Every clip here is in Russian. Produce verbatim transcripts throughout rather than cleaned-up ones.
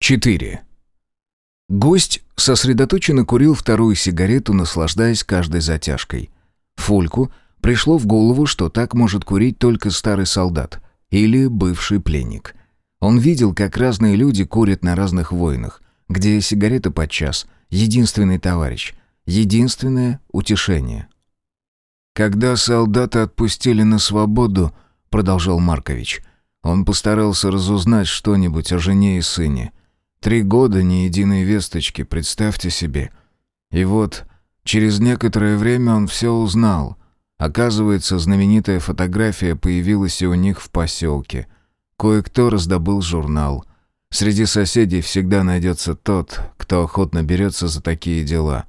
четыре. Гость сосредоточенно курил вторую сигарету, наслаждаясь каждой затяжкой. Фольку пришло в голову, что так может курить только старый солдат или бывший пленник. Он видел, как разные люди курят на разных войнах, где сигарета подчас — единственный товарищ, единственное утешение. «Когда солдата отпустили на свободу, — продолжал Маркович, — он постарался разузнать что-нибудь о жене и сыне. Три года ни единой весточки, представьте себе. И вот через некоторое время он все узнал. Оказывается, знаменитая фотография появилась и у них в поселке. Кое-кто раздобыл журнал. Среди соседей всегда найдется тот, кто охотно берется за такие дела.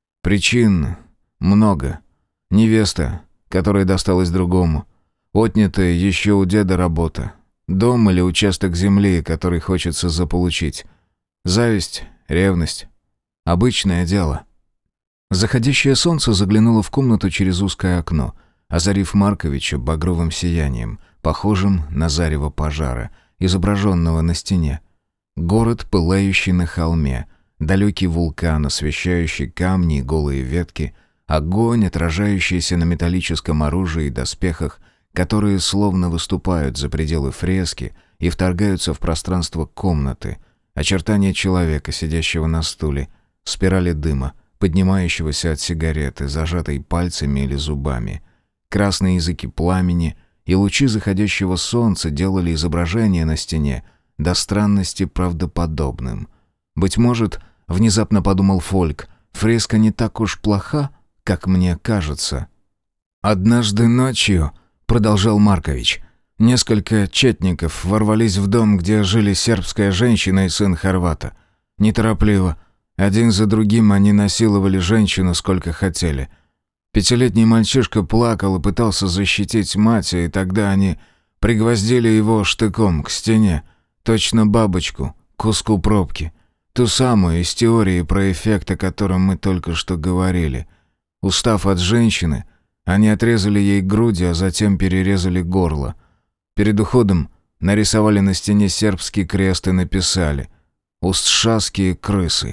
Причин много. Невеста, которая досталась другому. Отнятая еще у деда работа. Дом или участок земли, который хочется заполучить. Зависть, ревность. Обычное дело. Заходящее солнце заглянуло в комнату через узкое окно, озарив Марковича багровым сиянием, похожим на зарево пожара, изображенного на стене. Город, пылающий на холме, далекий вулкан, освещающий камни и голые ветки, огонь, отражающийся на металлическом оружии и доспехах, которые словно выступают за пределы фрески и вторгаются в пространство комнаты, очертания человека, сидящего на стуле, спирали дыма, поднимающегося от сигареты, зажатой пальцами или зубами. Красные языки пламени и лучи заходящего солнца делали изображение на стене до странности правдоподобным. Быть может, внезапно подумал Фольк, фреска не так уж плоха, как мне кажется. «Однажды ночью, — продолжал Маркович, — несколько четников ворвались в дом, где жили сербская женщина и сын хорвата. Неторопливо, один за другим они насиловали женщину сколько хотели. Пятилетний мальчишка плакал и пытался защитить мать, и тогда они пригвоздили его штыком к стене, точно бабочку, к куску пробки. Ту самую из теории про эффект, о котором мы только что говорили. Устав от женщины, они отрезали ей груди, а затем перерезали горло. Перед уходом нарисовали на стене сербский крест и написали «Устшаские крысы».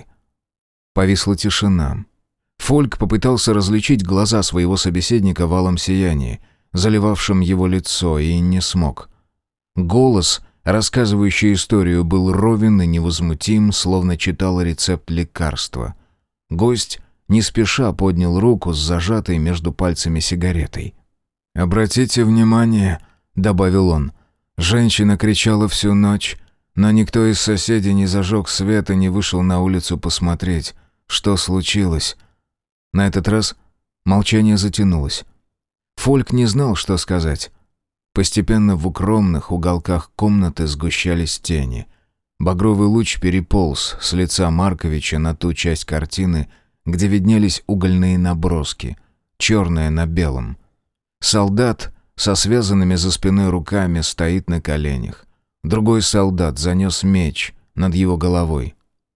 Повисла тишина. Фольк попытался различить глаза своего собеседника в алом сиянии, заливавшем его лицо, и не смог. Голос, рассказывающий историю, был ровен и невозмутим, словно читал рецепт лекарства. Гость не спеша поднял руку с зажатой между пальцами сигаретой. «Обратите внимание», — добавил он, — «женщина кричала всю ночь, но никто из соседей не зажег свет и не вышел на улицу посмотреть, что случилось». На этот раз молчание затянулось. Фольк не знал, что сказать. Постепенно в укромных уголках комнаты сгущались тени. Багровый луч переполз с лица Марковича на ту часть картины, где виднелись угольные наброски, черное на белом. Солдат со связанными за спиной руками стоит на коленях. Другой солдат занес меч над его головой.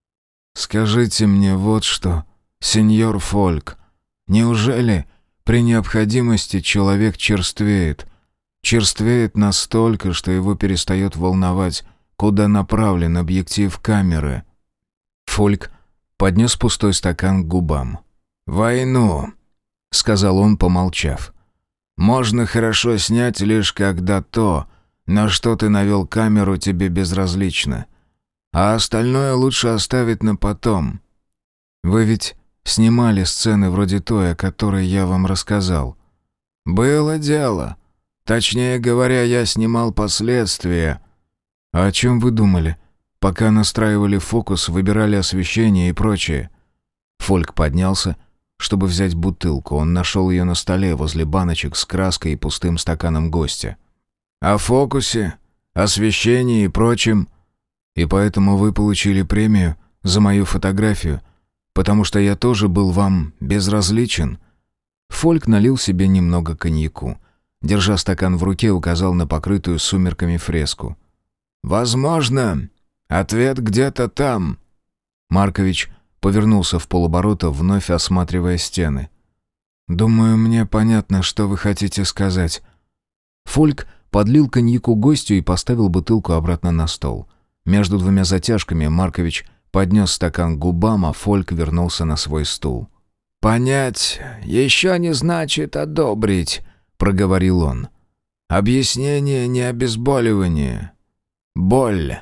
«Скажите мне вот что, сеньор Фольк, неужели при необходимости человек черствеет? Черствеет настолько, что его перестает волновать, куда направлен объектив камеры?» Фольк поднес пустой стакан к губам. «Войну», — сказал он, помолчав. «Можно хорошо снять лишь когда то, на что ты навел камеру, тебе безразлично. А остальное лучше оставить на потом. Вы ведь снимали сцены вроде той, о которой я вам рассказал?» «Было дело. Точнее говоря, я снимал последствия». «А о чем вы думали, пока настраивали фокус, выбирали освещение и прочее?» Фольк поднялся, чтобы взять бутылку. Он нашел ее на столе возле баночек с краской и пустым стаканом гостя. «О фокусе, освещении и прочем. И поэтому вы получили премию за мою фотографию, потому что я тоже был вам безразличен». Фольк налил себе немного коньяку. Держа стакан в руке, указал на покрытую сумерками фреску. «Возможно, ответ где-то там». Маркович повернулся в полоборота, вновь осматривая стены. «Думаю, мне понятно, что вы хотите сказать». Фольк подлил коньяку гостю и поставил бутылку обратно на стол. Между двумя затяжками Маркович поднес стакан к губам, а Фольк вернулся на свой стул. «Понять еще не значит одобрить», — проговорил он. «Объяснение не обезболивание. Боль».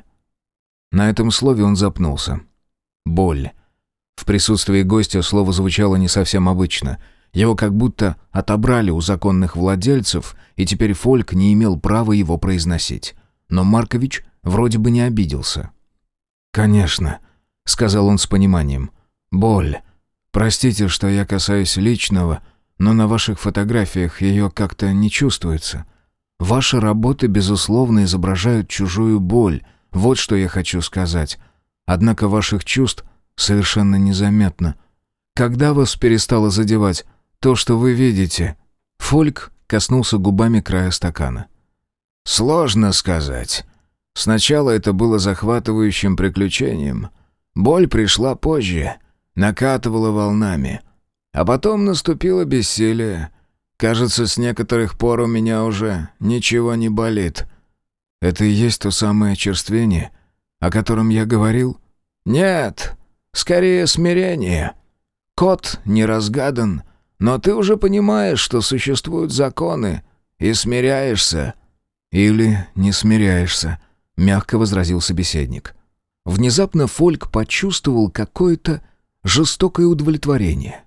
На этом слове он запнулся. Боль. В присутствии гостя слово звучало не совсем обычно. Его как будто отобрали у законных владельцев, и теперь Фольк не имел права его произносить. Но Маркович вроде бы не обиделся. «Конечно», — сказал он с пониманием. «Боль. Простите, что я касаюсь личного, но на ваших фотографиях ее как-то не чувствуется. Ваши работы, безусловно, изображают чужую боль. Вот что я хочу сказать. Однако ваших чувств совершенно незаметно. Когда вас перестало задевать то, что вы видите?» Фольк коснулся губами края стакана. «Сложно сказать. Сначала это было захватывающим приключением. Боль пришла позже, накатывала волнами. А потом наступило бессилие. Кажется, с некоторых пор у меня уже ничего не болит». «Это и есть то самое очерствение, о котором я говорил?» «Нет, скорее смирение. Код не разгадан, но ты уже понимаешь, что существуют законы, и смиряешься». «Или не смиряешься», — мягко возразил собеседник. Внезапно Фольк почувствовал какое-то жестокое удовлетворение.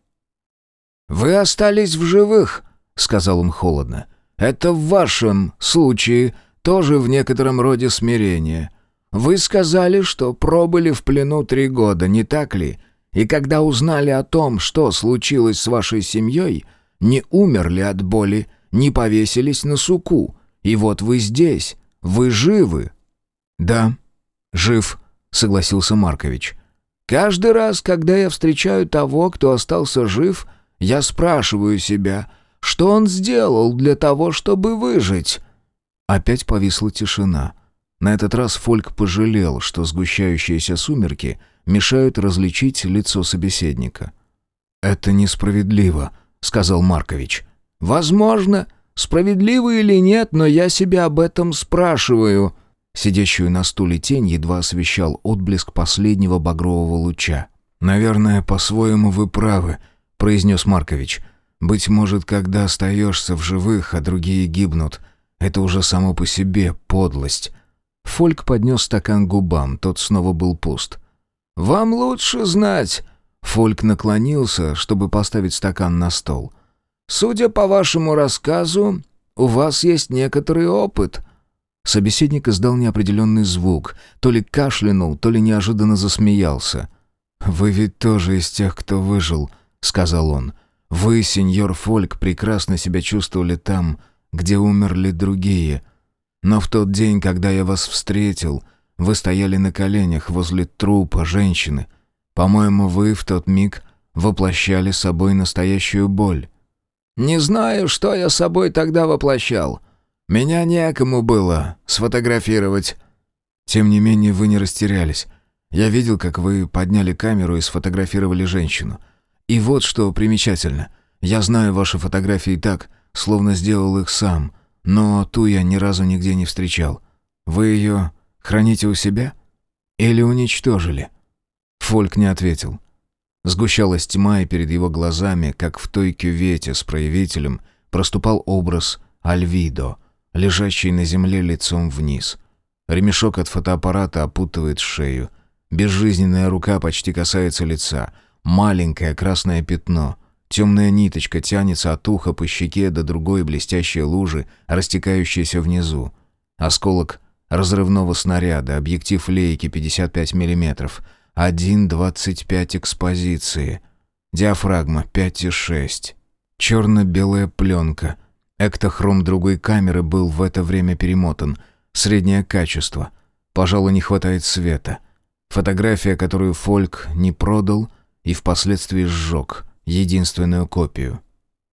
«Вы остались в живых», — сказал он холодно. «Это в вашем случае тоже в некотором роде смирение. Вы сказали, что пробыли в плену три года, не так ли? И когда узнали о том, что случилось с вашей семьей, не умерли от боли, не повесились на суку. И вот вы здесь, вы живы». «Да, жив», — согласился Маркович. «Каждый раз, когда я встречаю того, кто остался жив, я спрашиваю себя, что он сделал для того, чтобы выжить?» Опять повисла тишина. На этот раз Фольк пожалел, что сгущающиеся сумерки мешают различить лицо собеседника. «Это несправедливо», — сказал Маркович. «Возможно, справедливо или нет, но я себя об этом спрашиваю». Сидящую на стуле тень едва освещал отблеск последнего багрового луча. «Наверное, по-своему вы правы», — произнес Маркович. «Быть может, когда остаешься в живых, а другие гибнут, это уже само по себе подлость». Фольк поднес стакан к губам, тот снова был пуст. «Вам лучше знать». Фольк наклонился, чтобы поставить стакан на стол. «Судя по вашему рассказу, у вас есть некоторый опыт». Собеседник издал неопределенный звук, то ли кашлянул, то ли неожиданно засмеялся. «Вы ведь тоже из тех, кто выжил», — сказал он. «Вы, сеньор Фольк, прекрасно себя чувствовали там, где умерли другие. Но в тот день, когда я вас встретил, вы стояли на коленях возле трупа женщины. По-моему, вы в тот миг воплощали собой настоящую боль». «Не знаю, что я собой тогда воплощал. Меня некому было сфотографировать». «Тем не менее, вы не растерялись. Я видел, как вы подняли камеру и сфотографировали женщину. И вот что примечательно. Я знаю ваши фотографии так, словно сделал их сам, но ту я ни разу нигде не встречал. Вы ее храните у себя? Или уничтожили?» Фольк не ответил. Сгущалась тьма, и перед его глазами, как в той кювете с проявителем, проступал образ Альвидо, лежащий на земле лицом вниз. Ремешок от фотоаппарата опутывает шею. Безжизненная рука почти касается лица. Маленькое красное пятно. Темная ниточка тянется от уха по щеке до другой блестящей лужи, растекающейся внизу. Осколок разрывного снаряда, объектив лейки пятьдесят пять миллиметров. один двадцать пять экспозиции. Диафрагма пять и шесть. Черно-белая пленка. Эктохром другой камеры был в это время перемотан. Среднее качество. Пожалуй, не хватает света. Фотография, которую Фольк не продал и впоследствии сжег. Единственную копию.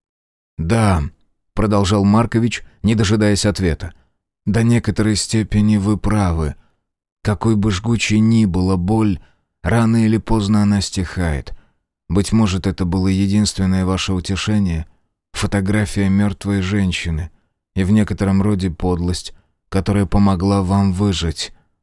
«Да», — продолжал Маркович, не дожидаясь ответа. «До некоторой степени вы правы. Какой бы жгучей ни была боль, рано или поздно она стихает. Быть может, это было единственное ваше утешение? Фотография мертвой женщины и в некотором роде подлость, которая помогла вам выжить».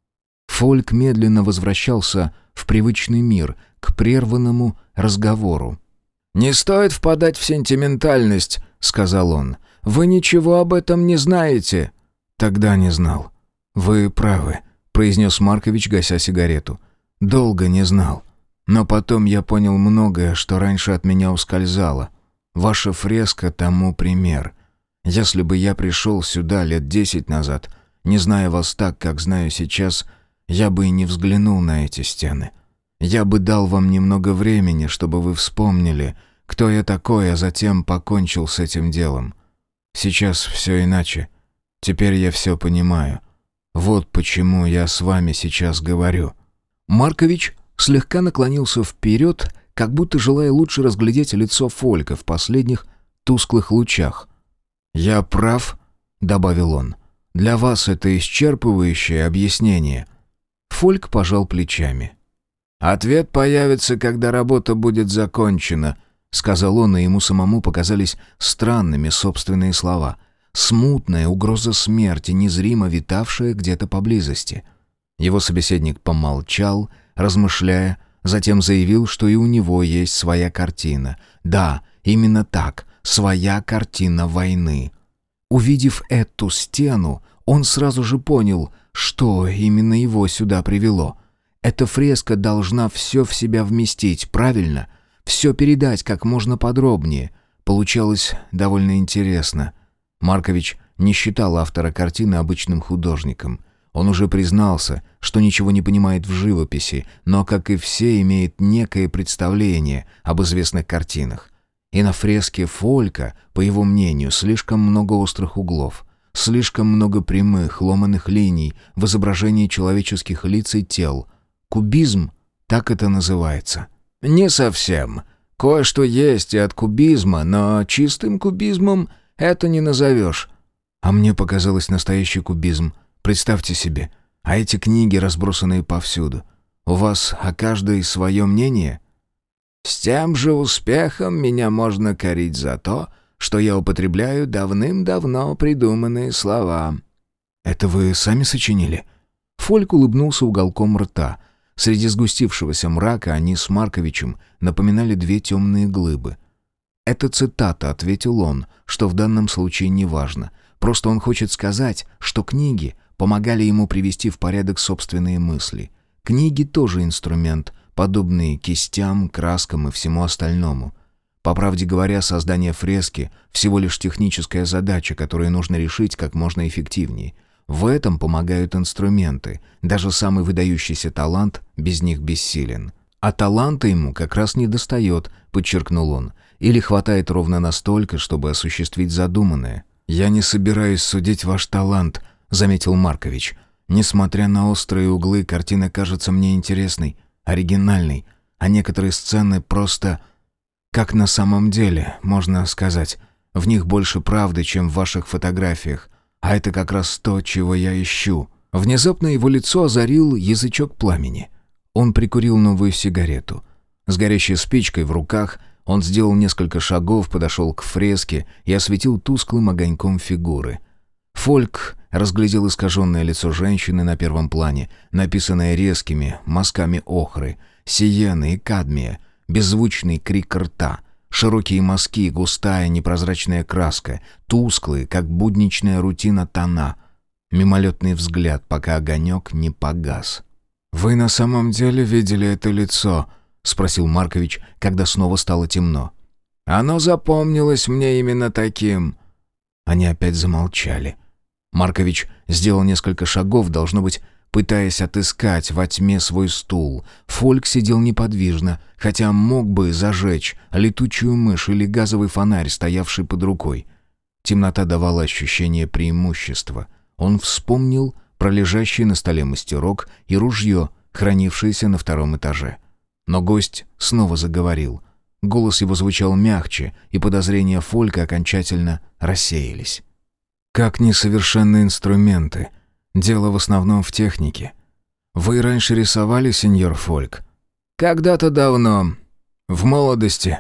Фольк медленно возвращался в привычный мир, к прерванному разговору. «Не стоит впадать в сентиментальность», — сказал он. «Вы ничего об этом не знаете». «Тогда не знал». «Вы правы», — произнес Маркович, гася сигарету. «Долго не знал. Но потом я понял многое, что раньше от меня ускользало. Ваша фреска тому пример. Если бы я пришел сюда лет десять назад, не зная вас так, как знаю сейчас, я бы и не взглянул на эти стены. Я бы дал вам немного времени, чтобы вы вспомнили, кто я такой, а затем покончил с этим делом. Сейчас все иначе. Теперь я все понимаю. Вот почему я с вами сейчас говорю». Маркович слегка наклонился вперед, как будто желая лучше разглядеть лицо Фолька в последних тусклых лучах. «Я прав», — добавил он. «Для вас это исчерпывающее объяснение». Фольк пожал плечами. «Ответ появится, когда работа будет закончена», — сказал он, и ему самому показались странными собственные слова. Смутная угроза смерти, незримо витавшая где-то поблизости. Его собеседник помолчал, размышляя, затем заявил, что и у него есть своя картина. Да, именно так, своя картина войны. Увидев эту стену, он сразу же понял, что именно его сюда привело. Эта фреска должна все в себя вместить, правильно? Все передать как можно подробнее. Получалось довольно интересно. Маркович не считал автора картины обычным художником. Он уже признался, что ничего не понимает в живописи, но, как и все, имеет некое представление об известных картинах. И на фреске Фолька, по его мнению, слишком много острых углов, слишком много прямых, ломаных линий в изображении человеческих лиц и тел. Кубизм, так это называется. Не совсем. Кое-что есть и от кубизма, но чистым кубизмом это не назовешь. А мне показалось настоящий кубизм. Представьте себе, а эти книги, разбросанные повсюду. У вас о каждой свое мнение? С тем же успехом меня можно корить за то, что я употребляю давным-давно придуманные слова. Это вы сами сочинили? Фольк улыбнулся уголком рта. Среди сгустившегося мрака они с Марковичем напоминали две темные глыбы. «Это цитата», — ответил он, что в данном случае не важно. Просто он хочет сказать, что книги помогали ему привести в порядок собственные мысли. Книги тоже инструмент, подобный кистям, краскам и всему остальному. По правде говоря, создание фрески — всего лишь техническая задача, которую нужно решить как можно эффективнее. В этом помогают инструменты. Даже самый выдающийся талант без них бессилен. А таланта ему как раз недостает, подчеркнул он. Или хватает ровно настолько, чтобы осуществить задуманное. «Я не собираюсь судить ваш талант», — заметил Маркович. «Несмотря на острые углы, картина кажется мне интересной, оригинальной, а некоторые сцены просто... как на самом деле, можно сказать. В них больше правды, чем в ваших фотографиях. А это как раз то, чего я ищу». Внезапно его лицо озарил язычок пламени. Он прикурил новую сигарету. С горящей спичкой в руках он сделал несколько шагов, подошел к фреске и осветил тусклым огоньком фигуры. Фольк разглядел искаженное лицо женщины на первом плане, написанное резкими мазками охры, сиены и кадмия, беззвучный крик рта, широкие мазки, густая непрозрачная краска, тусклые, как будничная рутина, тона, мимолетный взгляд, пока огонек не погас. «Вы на самом деле видели это лицо?» — спросил Маркович, когда снова стало темно. «Оно запомнилось мне именно таким». Они опять замолчали. Маркович сделал несколько шагов, должно быть, пытаясь отыскать во тьме свой стул. Фольк сидел неподвижно, хотя мог бы зажечь летучую мышь или газовый фонарь, стоявший под рукой. Темнота давала ощущение преимущества. Он вспомнил про лежащий на столе мастерок и ружье, хранившееся на втором этаже. Но гость снова заговорил. Голос его звучал мягче, и подозрения Фолька окончательно рассеялись. «Как несовершенные инструменты. Дело в основном в технике. Вы раньше рисовали, сеньор Фольк?» «Когда-то давно. В молодости».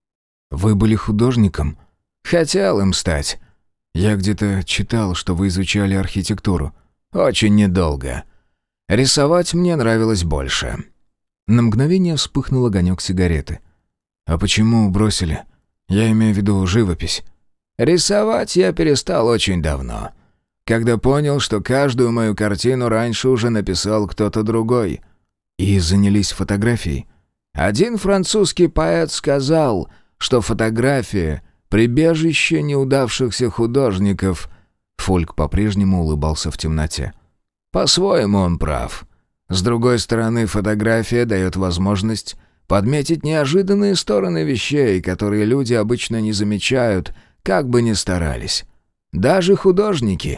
«Вы были художником?» «Хотел им стать». «Я где-то читал, что вы изучали архитектуру». «Очень недолго. Рисовать мне нравилось больше». На мгновение вспыхнул огонек сигареты. «А почему бросили? Я имею в виду живопись». «Рисовать я перестал очень давно, когда понял, что каждую мою картину раньше уже написал кто-то другой». «И занялись фотографией?» «Один французский поэт сказал, что фотография — прибежище неудавшихся художников». Фольк по-прежнему улыбался в темноте. «По-своему он прав. С другой стороны, фотография дает возможность подметить неожиданные стороны вещей, которые люди обычно не замечают, как бы ни старались. Даже художники».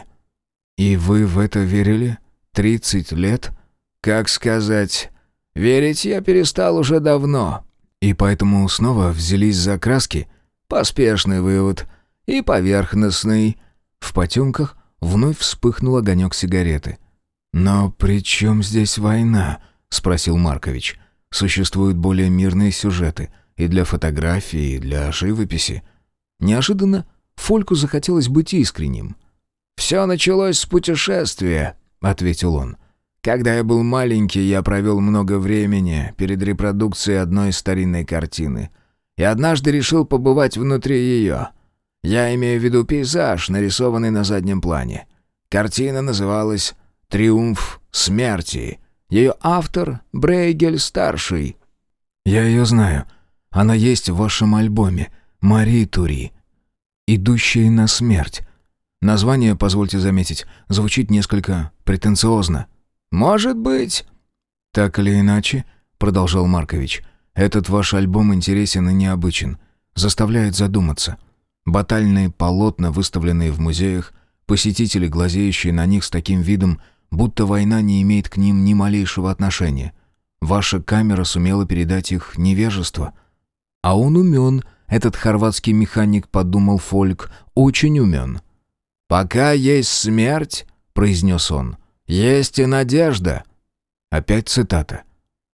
«И вы в это верили? Тридцать лет?» «Как сказать? Верить я перестал уже давно». «И поэтому снова взялись за краски?» «Поспешный вывод. И поверхностный». В потемках вновь вспыхнул огонек сигареты. «Но при чем здесь война?» — спросил Маркович. «Существуют более мирные сюжеты и для фотографии, и для живописи». Неожиданно Фольку захотелось быть искренним. «Все началось с путешествия», — ответил он. «Когда я был маленький, я провел много времени перед репродукцией одной старинной картины. И однажды решил побывать внутри ее. Я имею в виду пейзаж, нарисованный на заднем плане. Картина называлась «Триумф смерти». Ее автор — Брейгель-старший». «Я ее знаю. Она есть в вашем альбоме. Мари Тури. «Идущие на смерть». Название, позвольте заметить, звучит несколько претенциозно. «Может быть». «Так или иначе», — продолжал Маркович, — «этот ваш альбом интересен и необычен. Заставляет задуматься. Батальные полотна, выставленные в музеях, посетители, глазеющие на них с таким видом, будто война не имеет к ним ни малейшего отношения. Ваша камера сумела передать их невежество. А он умен, этот хорватский механик, подумал Фольк, очень умен. «Пока есть смерть, — произнес он, — есть и надежда». Опять цитата.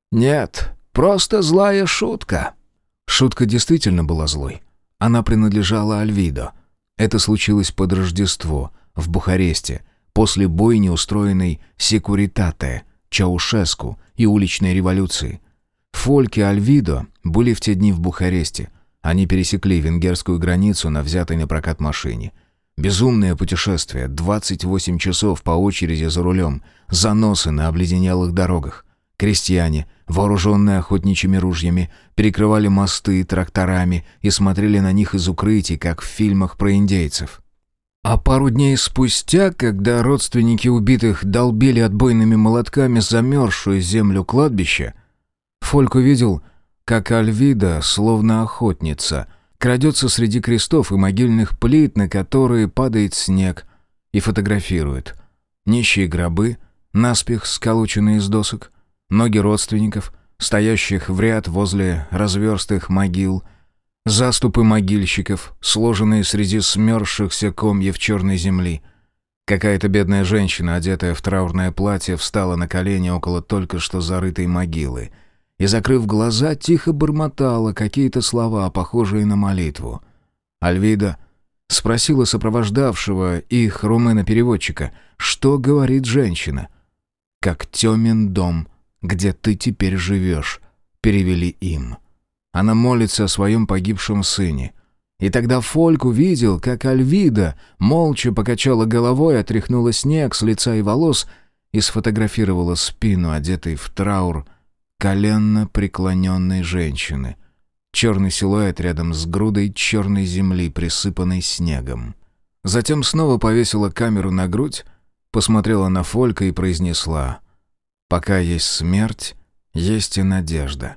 «Нет, просто злая шутка». Шутка действительно была злой. Она принадлежала Альвидо. Это случилось под Рождество, в Бухаресте, после бойни, устроенной Секуритате, Чаушеску и уличной революции. Фольк и Альвидо были в те дни в Бухаресте. Они пересекли венгерскую границу на взятой на прокат машине. Безумное путешествие, двадцать восемь часов по очереди за рулем, заносы на обледенелых дорогах. Крестьяне, вооруженные охотничьими ружьями, перекрывали мосты тракторами и смотрели на них из укрытий, как в фильмах про индейцев. А пару дней спустя, когда родственники убитых долбили отбойными молотками замерзшую землю кладбища, Фольк увидел, как Альвида, словно охотница, крадется среди крестов и могильных плит, на которые падает снег, и фотографирует. Нищие гробы, наспех сколоченные из досок, ноги родственников, стоящих в ряд возле разверстых могил, заступы могильщиков, сложенные среди смерзшихся комьев черной земли. Какая-то бедная женщина, одетая в траурное платье, встала на колени около только что зарытой могилы и, закрыв глаза, тихо бормотала какие-то слова, похожие на молитву. Альвида спросила сопровождавшего их румына-переводчика, что говорит женщина. «Как темен дом, где ты теперь живешь», — перевели им. Она молится о своем погибшем сыне. И тогда Фольк увидел, как Альвида молча покачала головой, отряхнула снег с лица и волос и сфотографировала спину, одетой в траур, коленно преклоненной женщины. Черный силуэт рядом с грудой черной земли, присыпанной снегом. Затем снова повесила камеру на грудь, посмотрела на Фолька и произнесла: «Пока есть смерть, есть и надежда».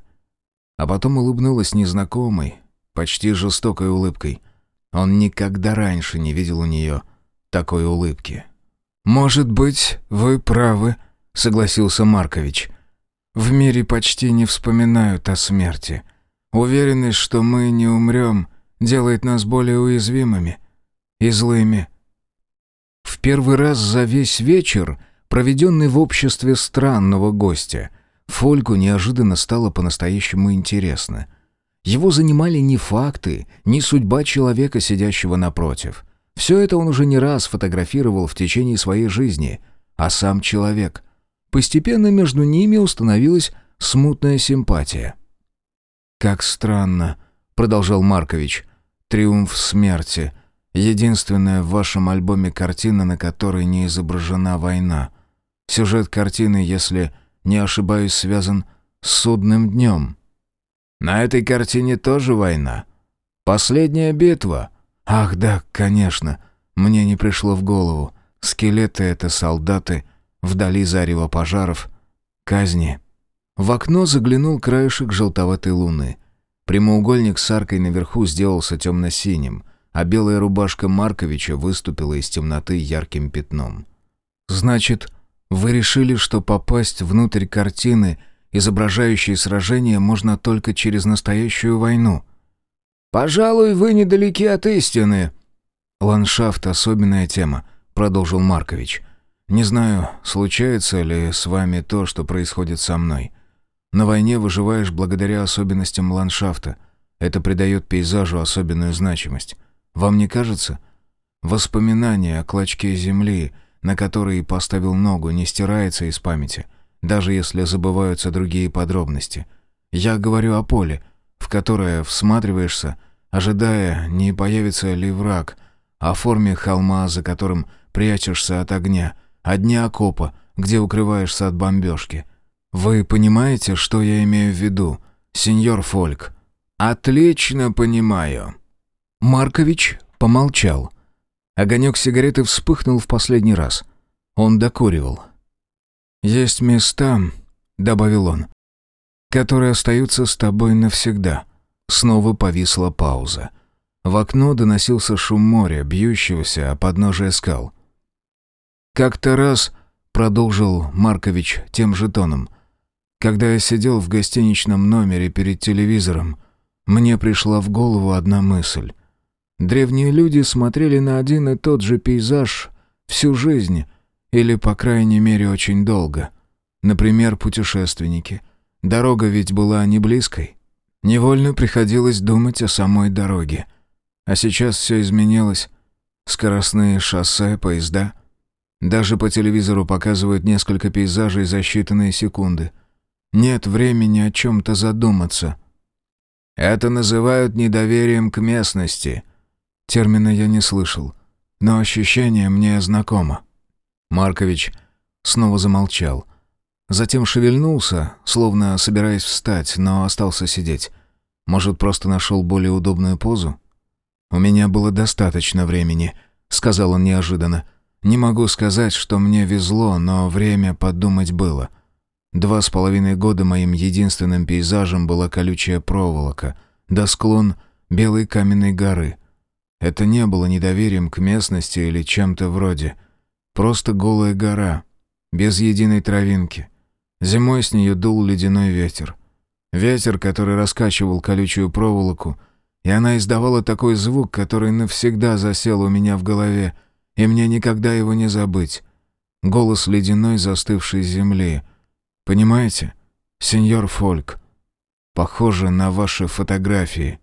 А потом улыбнулась незнакомой, почти жестокой улыбкой. Он никогда раньше не видел у нее такой улыбки. «Может быть, вы правы», — согласился Маркович. «В мире почти не вспоминают о смерти. Уверенность, что мы не умрем, делает нас более уязвимыми и злыми». В первый раз за весь вечер, проведенный в обществе странного гостя, Фольку неожиданно стало по-настоящему интересно. Его занимали не факты, не судьба человека, сидящего напротив. Все это он уже не раз фотографировал в течение своей жизни, а сам человек. Постепенно между ними установилась смутная симпатия. «Как странно», — продолжал Маркович, — «триумф смерти. Единственная в вашем альбоме картина, на которой не изображена война. Сюжет картины, если не ошибаюсь, связан с судным днем». «На этой картине тоже война. Последняя битва». «Ах да, конечно. Мне не пришло в голову. Скелеты — это солдаты, вдали зарево пожаров, казни». В окно заглянул краешек желтоватой луны. Прямоугольник с аркой наверху сделался темно-синим, а белая рубашка Марковича выступила из темноты ярким пятном. «Значит, вы решили, что попасть внутрь картины, изображающей сражение, можно только через настоящую войну?» «Пожалуй, вы недалеки от истины». «Ландшафт — особенная тема», — продолжил Маркович. «Не знаю, случается ли с вами то, что происходит со мной. На войне выживаешь благодаря особенностям ландшафта. Это придает пейзажу особенную значимость. Вам не кажется? Воспоминание о клочке земли, на который поставил ногу, не стирается из памяти, даже если забываются другие подробности. Я говорю о поле, в которое всматриваешься, ожидая, не появится ли враг, о форме холма, за которым прячешься от огня, о дне окопа, где укрываешься от бомбежки. Вы понимаете, что я имею в виду, сеньор Фольк?» «Отлично понимаю». Маркович помолчал. Огонек сигареты вспыхнул в последний раз. Он докуривал. «Есть места, — добавил он, — которые остаются с тобой навсегда». Снова повисла пауза. В окно доносился шум моря, бьющегося о подножие скал. «Как-то раз, — продолжил Маркович тем же тоном, — когда я сидел в гостиничном номере перед телевизором, мне пришла в голову одна мысль. Древние люди смотрели на один и тот же пейзаж всю жизнь, или, по крайней мере, очень долго. Например, путешественники. Дорога ведь была не близкой. Невольно приходилось думать о самой дороге. А сейчас все изменилось. Скоростные шоссе, поезда. Даже по телевизору показывают несколько пейзажей за считанные секунды. Нет времени о чем-то задуматься». «Это называют недоверием к местности». Термина я не слышал, но ощущение мне знакомо. Маркович снова замолчал. Затем шевельнулся, словно собираясь встать, но остался сидеть. Может, просто нашел более удобную позу? «У меня было достаточно времени», — сказал он неожиданно. «Не могу сказать, что мне везло, но время подумать было. Два с половиной года моим единственным пейзажем была колючая проволока, да склон белой каменной горы. Это не было недоверием к местности или чем-то вроде. Просто голая гора, без единой травинки. Зимой с нее дул ледяной ветер. Ветер, который раскачивал колючую проволоку, и она издавала такой звук, который навсегда засел у меня в голове, и мне никогда его не забыть. Голос ледяной застывшей земли. Понимаете, сеньор Фольк? Похоже на ваши фотографии».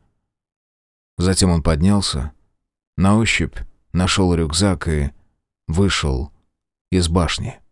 Затем он поднялся, на ощупь нашел рюкзак и вышел из башни.